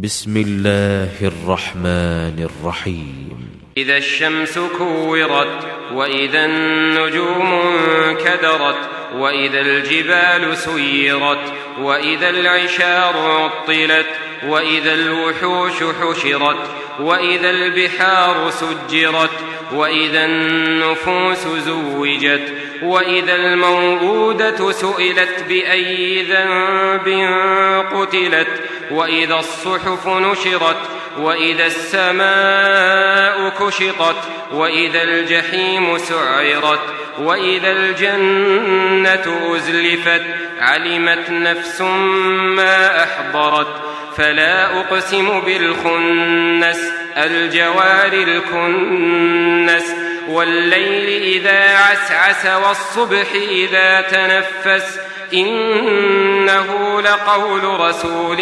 بسم الله الرحمن الرحيم. إذا الشمس كورت، وإذا النجوم انكدرت، وإذا الجبال سيرت، وإذا العشار عطلت، وإذا الوحوش حشرت، وإذا البحار سجرت، وإذا النفوس زوجت، وإذا الموءودة سئلت بأي ذنب قتلت، وإذا الصحف نشرت، وإذا السماء كشطت، وإذا الجحيم سعرت، وإذا الجنة أزلفت. علمت نفس ما أحضرت. فلا أقسم بالخنس، الجوار الكنس، والليل إذا عسعس، والصبح إذا تنفس. إنه لقول رسول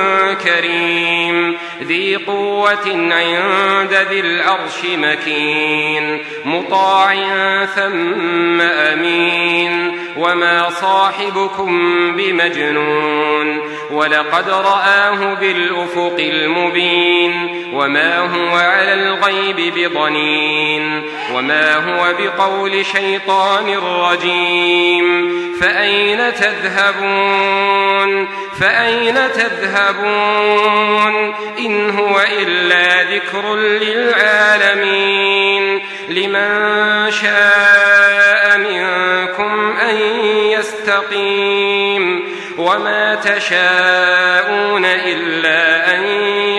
كريم ذي قوة عند ذي العرش مكين، مطاع ثم أمين. وما صاحبكم بمجنون، ولقد رآه بالأفق المبين. وما هو على الغيب بضنين، وما هو بقول شيطان رجيم. فأين تذهبون؟ فأين تذهبون؟ إن هو إلا ذكر للعالمين. لمن شاء منكم أن يستقيم، وما تشاءون إلا أن